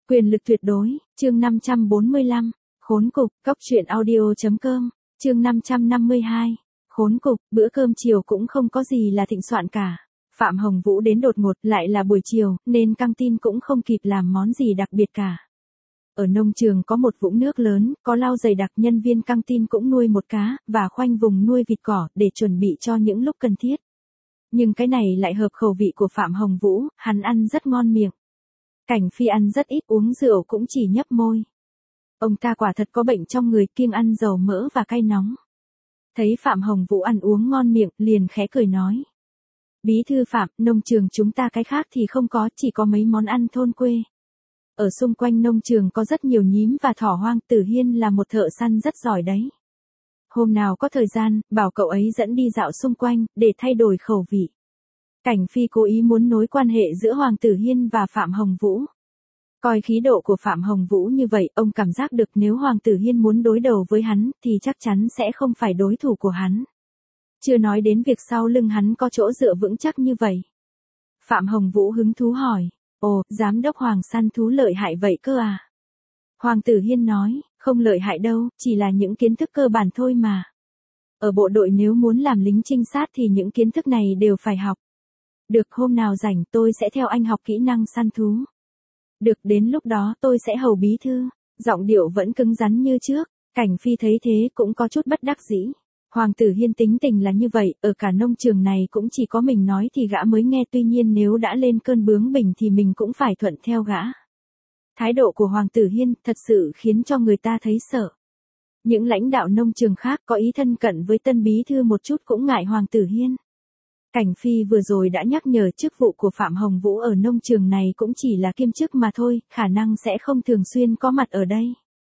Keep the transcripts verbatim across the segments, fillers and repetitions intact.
Quyền lực tuyệt đối, chương năm trăm bốn mươi lăm, khốn cục, cóc truyện audio chấm com, chương năm trăm năm mươi hai, khốn cục, bữa cơm chiều cũng không có gì là thịnh soạn cả. Phạm Hồng Vũ đến đột ngột, lại là buổi chiều, nên căng tin cũng không kịp làm món gì đặc biệt cả. Ở nông trường có một vũng nước lớn, có lau dày đặc, nhân viên căng tin cũng nuôi một cá, và khoanh vùng nuôi vịt cỏ, để chuẩn bị cho những lúc cần thiết. Nhưng cái này lại hợp khẩu vị của Phạm Hồng Vũ, hắn ăn rất ngon miệng. Cảnh Phi ăn rất ít, uống rượu cũng chỉ nhấp môi. Ông ta quả thật có bệnh trong người, kiêng ăn dầu mỡ và cay nóng. Thấy Phạm Hồng Vũ ăn uống ngon miệng, liền khẽ cười nói. Bí thư Phạm, nông trường chúng ta cái khác thì không có, chỉ có mấy món ăn thôn quê. Ở xung quanh nông trường có rất nhiều nhím và thỏ hoang, Tử Hiên là một thợ săn rất giỏi đấy. Hôm nào có thời gian, bảo cậu ấy dẫn đi dạo xung quanh, để thay đổi khẩu vị. Cảnh Phi cố ý muốn nối quan hệ giữa Hoàng Tử Hiên và Phạm Hồng Vũ. Coi khí độ của Phạm Hồng Vũ như vậy, ông cảm giác được nếu Hoàng Tử Hiên muốn đối đầu với hắn, thì chắc chắn sẽ không phải đối thủ của hắn. Chưa nói đến việc sau lưng hắn có chỗ dựa vững chắc như vậy. Phạm Hồng Vũ hứng thú hỏi, ồ, giám đốc Hoàng săn thú lợi hại vậy cơ à? Hoàng Tử Hiên nói, không lợi hại đâu, chỉ là những kiến thức cơ bản thôi mà. Ở bộ đội nếu muốn làm lính trinh sát thì những kiến thức này đều phải học. Được, hôm nào rảnh tôi sẽ theo anh học kỹ năng săn thú. Được, đến lúc đó tôi sẽ hầu bí thư. Giọng điệu vẫn cứng rắn như trước. Cảnh Phi thấy thế cũng có chút bất đắc dĩ. Hoàng Tử Hiên tính tình là như vậy, ở cả nông trường này cũng chỉ có mình nói thì gã mới nghe, tuy nhiên nếu đã lên cơn bướng bỉnh thì mình cũng phải thuận theo gã. Thái độ của Hoàng Tử Hiên thật sự khiến cho người ta thấy sợ. Những lãnh đạo nông trường khác có ý thân cận với tân bí thư một chút cũng ngại Hoàng Tử Hiên. Cảnh Phi vừa rồi đã nhắc nhở chức vụ của Phạm Hồng Vũ ở nông trường này cũng chỉ là kiêm chức mà thôi, khả năng sẽ không thường xuyên có mặt ở đây.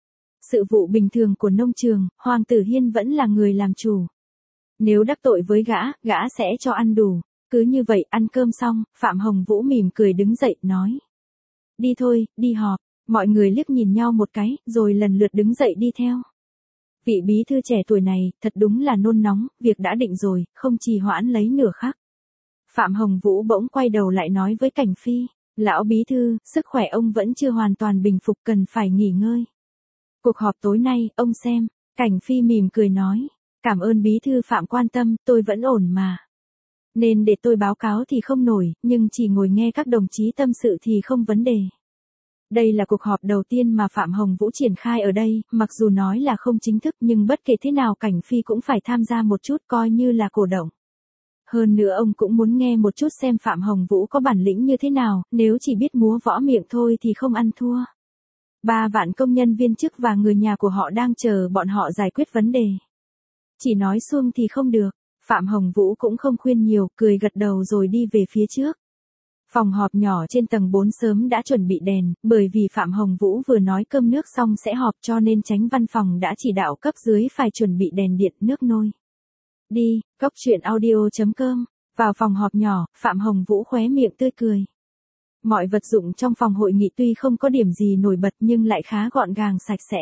Sự vụ bình thường của nông trường, Hoàng Tử Hiên vẫn là người làm chủ. Nếu đắc tội với gã, gã sẽ cho ăn đủ. Cứ như vậy, ăn cơm xong, Phạm Hồng Vũ mỉm cười đứng dậy, nói. Đi thôi, đi họp. Mọi người liếc nhìn nhau một cái, rồi lần lượt đứng dậy đi theo. Vị bí thư trẻ tuổi này, thật đúng là nôn nóng, việc đã định rồi, không trì hoãn lấy nửa khắc. Phạm Hồng Vũ bỗng quay đầu lại nói với Cảnh Phi, lão bí thư, sức khỏe ông vẫn chưa hoàn toàn bình phục, cần phải nghỉ ngơi. Cuộc họp tối nay, ông xem. Cảnh Phi mỉm cười nói, cảm ơn bí thư Phạm quan tâm, tôi vẫn ổn mà. Nên để tôi báo cáo thì không nổi, nhưng chỉ ngồi nghe các đồng chí tâm sự thì không vấn đề. Đây là cuộc họp đầu tiên mà Phạm Hồng Vũ triển khai ở đây, mặc dù nói là không chính thức nhưng bất kể thế nào Cảnh Phi cũng phải tham gia một chút, coi như là cổ động. Hơn nữa ông cũng muốn nghe một chút xem Phạm Hồng Vũ có bản lĩnh như thế nào, nếu chỉ biết múa võ miệng thôi thì không ăn thua. Ba vạn công nhân viên chức và người nhà của họ đang chờ bọn họ giải quyết vấn đề. Chỉ nói suông thì không được, Phạm Hồng Vũ cũng không khuyên nhiều, cười gật đầu rồi đi về phía trước. Phòng họp nhỏ trên tầng bốn sớm đã chuẩn bị đèn, bởi vì Phạm Hồng Vũ vừa nói cơm nước xong sẽ họp cho nên chánh văn phòng đã chỉ đạo cấp dưới phải chuẩn bị đèn điện, nước nôi. Đi, cóc truyện audio chấm com. Vào phòng họp nhỏ, Phạm Hồng Vũ khóe miệng tươi cười. Mọi vật dụng trong phòng hội nghị tuy không có điểm gì nổi bật nhưng lại khá gọn gàng sạch sẽ.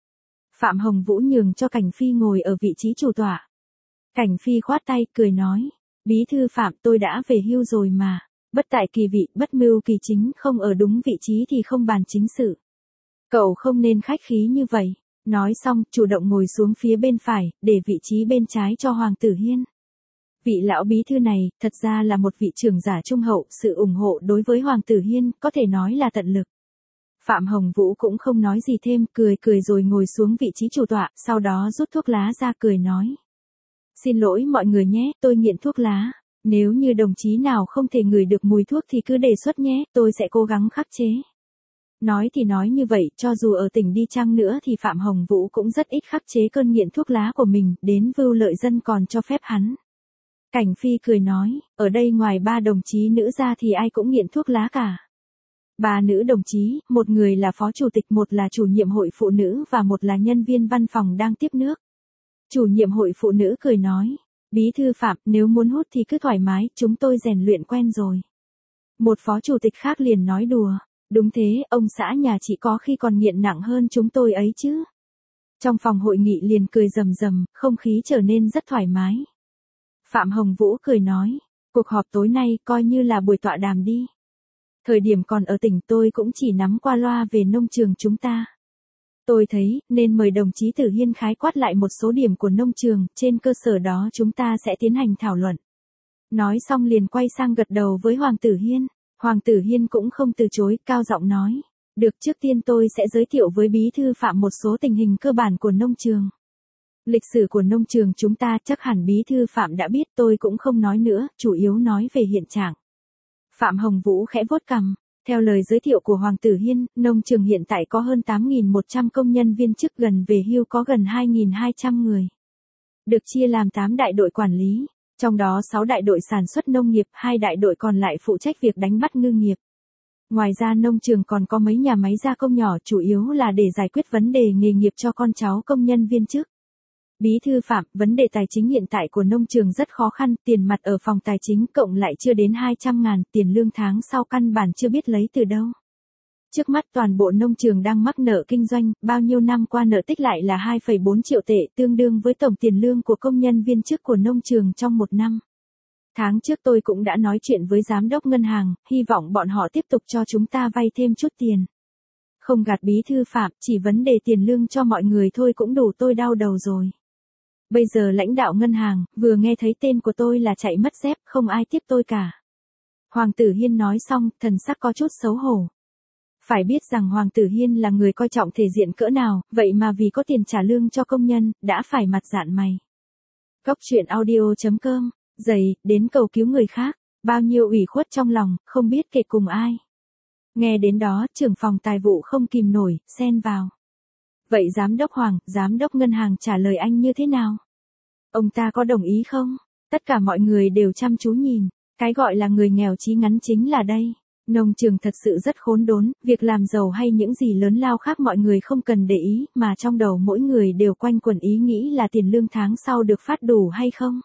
Phạm Hồng Vũ nhường cho Cảnh Phi ngồi ở vị trí chủ tọa. Cảnh Phi khoát tay, cười nói, bí thư Phạm, tôi đã về hưu rồi mà. Bất tại kỳ vị, bất mưu kỳ chính, không ở đúng vị trí thì không bàn chính sự. Cậu không nên khách khí như vậy. Nói xong, chủ động ngồi xuống phía bên phải, để vị trí bên trái cho Hoàng Tử Hiên. Vị lão bí thư này, thật ra là một vị trưởng giả trung hậu, sự ủng hộ đối với Hoàng Tử Hiên, có thể nói là tận lực. Phạm Hồng Vũ cũng không nói gì thêm, cười cười rồi ngồi xuống vị trí chủ tọa, sau đó rút thuốc lá ra cười nói. Xin lỗi mọi người nhé, tôi nghiện thuốc lá. Nếu như đồng chí nào không thể ngửi được mùi thuốc thì cứ đề xuất nhé, tôi sẽ cố gắng khắc chế. Nói thì nói như vậy, cho dù ở tỉnh đi chăng nữa thì Phạm Hồng Vũ cũng rất ít khắc chế cơn nghiện thuốc lá của mình, đến Vưu Lợi Dân còn cho phép hắn. Cảnh Phi cười nói, ở đây ngoài ba đồng chí nữ ra thì ai cũng nghiện thuốc lá cả. Ba nữ đồng chí, một người là phó chủ tịch, một là chủ nhiệm hội phụ nữ và một là nhân viên văn phòng đang tiếp nước. Chủ nhiệm hội phụ nữ cười nói, bí thư Phạm, nếu muốn hút thì cứ thoải mái, chúng tôi rèn luyện quen rồi. Một phó chủ tịch khác liền nói đùa, đúng thế, ông xã nhà chị có khi còn nghiện nặng hơn chúng tôi ấy chứ. Trong phòng hội nghị liền cười rầm rầm, không khí trở nên rất thoải mái. Phạm Hồng Vũ cười nói, cuộc họp tối nay coi như là buổi tọa đàm đi. Thời điểm còn ở tỉnh tôi cũng chỉ nắm qua loa về nông trường chúng ta. Tôi thấy, nên mời đồng chí Tử Hiên khái quát lại một số điểm của nông trường, trên cơ sở đó chúng ta sẽ tiến hành thảo luận. Nói xong liền quay sang gật đầu với Hoàng Tử Hiên. Hoàng Tử Hiên cũng không từ chối, cao giọng nói. Được, trước tiên tôi sẽ giới thiệu với Bí thư Phạm một số tình hình cơ bản của nông trường. Lịch sử của nông trường chúng ta chắc hẳn Bí thư Phạm đã biết, tôi cũng không nói nữa, chủ yếu nói về hiện trạng. Phạm Hồng Vũ khẽ vuốt cằm. Theo lời giới thiệu của Hoàng Tử Hiên, nông trường hiện tại có hơn tám nghìn một trăm công nhân viên chức, gần về hưu có gần hai nghìn hai trăm người. Được chia làm tám đại đội quản lý, trong đó sáu đại đội sản xuất nông nghiệp, hai đại đội còn lại phụ trách việc đánh bắt ngư nghiệp. Ngoài ra nông trường còn có mấy nhà máy gia công nhỏ, chủ yếu là để giải quyết vấn đề nghề nghiệp cho con cháu công nhân viên chức. Bí thư Phạm, vấn đề tài chính hiện tại của nông trường rất khó khăn, tiền mặt ở phòng tài chính cộng lại chưa đến hai trăm ngàn, tiền lương tháng sau căn bản chưa biết lấy từ đâu. Trước mắt toàn bộ nông trường đang mắc nợ kinh doanh, bao nhiêu năm qua nợ tích lại là hai phẩy bốn triệu tệ, tương đương với tổng tiền lương của công nhân viên chức của nông trường trong một năm. Tháng trước tôi cũng đã nói chuyện với giám đốc ngân hàng, hy vọng bọn họ tiếp tục cho chúng ta vay thêm chút tiền. Không gạt Bí thư Phạm, chỉ vấn đề tiền lương cho mọi người thôi cũng đủ tôi đau đầu rồi. Bây giờ lãnh đạo ngân hàng, vừa nghe thấy tên của tôi là chạy mất dép, không ai tiếp tôi cả. Hoàng Tử Hiên nói xong, thần sắc có chút xấu hổ. Phải biết rằng Hoàng Tử Hiên là người coi trọng thể diện cỡ nào, vậy mà vì có tiền trả lương cho công nhân, đã phải mặt dạn mày. Cóc truyện audio chấm com, dày, đến cầu cứu người khác, bao nhiêu ủy khuất trong lòng, không biết kể cùng ai. Nghe đến đó, trưởng phòng tài vụ không kìm nổi, xen vào. Vậy giám đốc Hoàng, giám đốc ngân hàng trả lời anh như thế nào? Ông ta có đồng ý không? Tất cả mọi người đều chăm chú nhìn, cái gọi là người nghèo chí ngắn chính là đây. Nông trường thật sự rất khốn đốn, việc làm giàu hay những gì lớn lao khác mọi người không cần để ý, mà trong đầu mỗi người đều quanh quẩn ý nghĩ là tiền lương tháng sau được phát đủ hay không.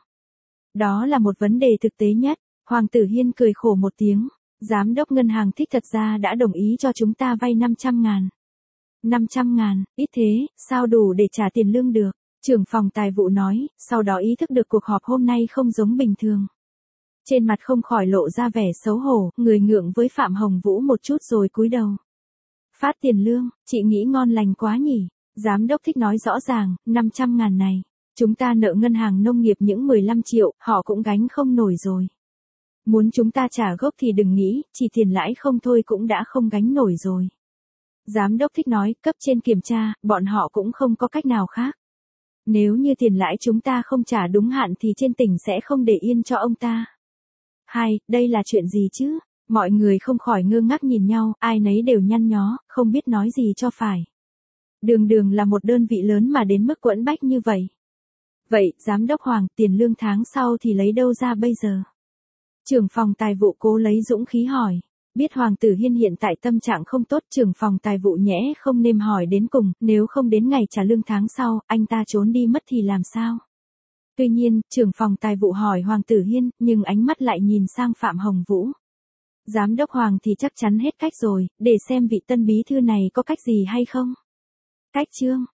Đó là một vấn đề thực tế nhất. Hoàng Tử Hiên cười khổ một tiếng. Giám đốc ngân hàng thích thật ra đã đồng ý cho chúng ta vay năm trăm ngàn. năm trăm ngàn, ít thế, sao đủ để trả tiền lương được? Trưởng phòng tài vụ nói, sau đó ý thức được cuộc họp hôm nay không giống bình thường. Trên mặt không khỏi lộ ra vẻ xấu hổ, người ngượng với Phạm Hồng Vũ một chút rồi cúi đầu. Phát tiền lương, chị nghĩ ngon lành quá nhỉ? Giám đốc thích nói rõ ràng, năm trăm ngàn này, chúng ta nợ ngân hàng nông nghiệp những mười lăm triệu, họ cũng gánh không nổi rồi. Muốn chúng ta trả gốc thì đừng nghĩ, chỉ tiền lãi không thôi cũng đã không gánh nổi rồi. Giám đốc thích nói, cấp trên kiểm tra, bọn họ cũng không có cách nào khác. Nếu như tiền lãi chúng ta không trả đúng hạn thì trên tỉnh sẽ không để yên cho ông ta. Hai, đây là chuyện gì chứ? Mọi người không khỏi ngơ ngác nhìn nhau, ai nấy đều nhăn nhó, không biết nói gì cho phải. Đường đường là một đơn vị lớn mà đến mức quẫn bách như vậy. Vậy, giám đốc Hoàng, tiền lương tháng sau thì lấy đâu ra bây giờ? Trưởng phòng tài vụ cố lấy dũng khí hỏi. Biết Hoàng Tử Hiên hiện tại tâm trạng không tốt, trưởng phòng tài vụ nhẽ không nên hỏi đến cùng, nếu không đến ngày trả lương tháng sau, anh ta trốn đi mất thì làm sao? Tuy nhiên, trưởng phòng tài vụ hỏi Hoàng Tử Hiên, nhưng ánh mắt lại nhìn sang Phạm Hồng Vũ. Giám đốc Hoàng thì chắc chắn hết cách rồi, để xem vị tân bí thư này có cách gì hay không. Cách chương,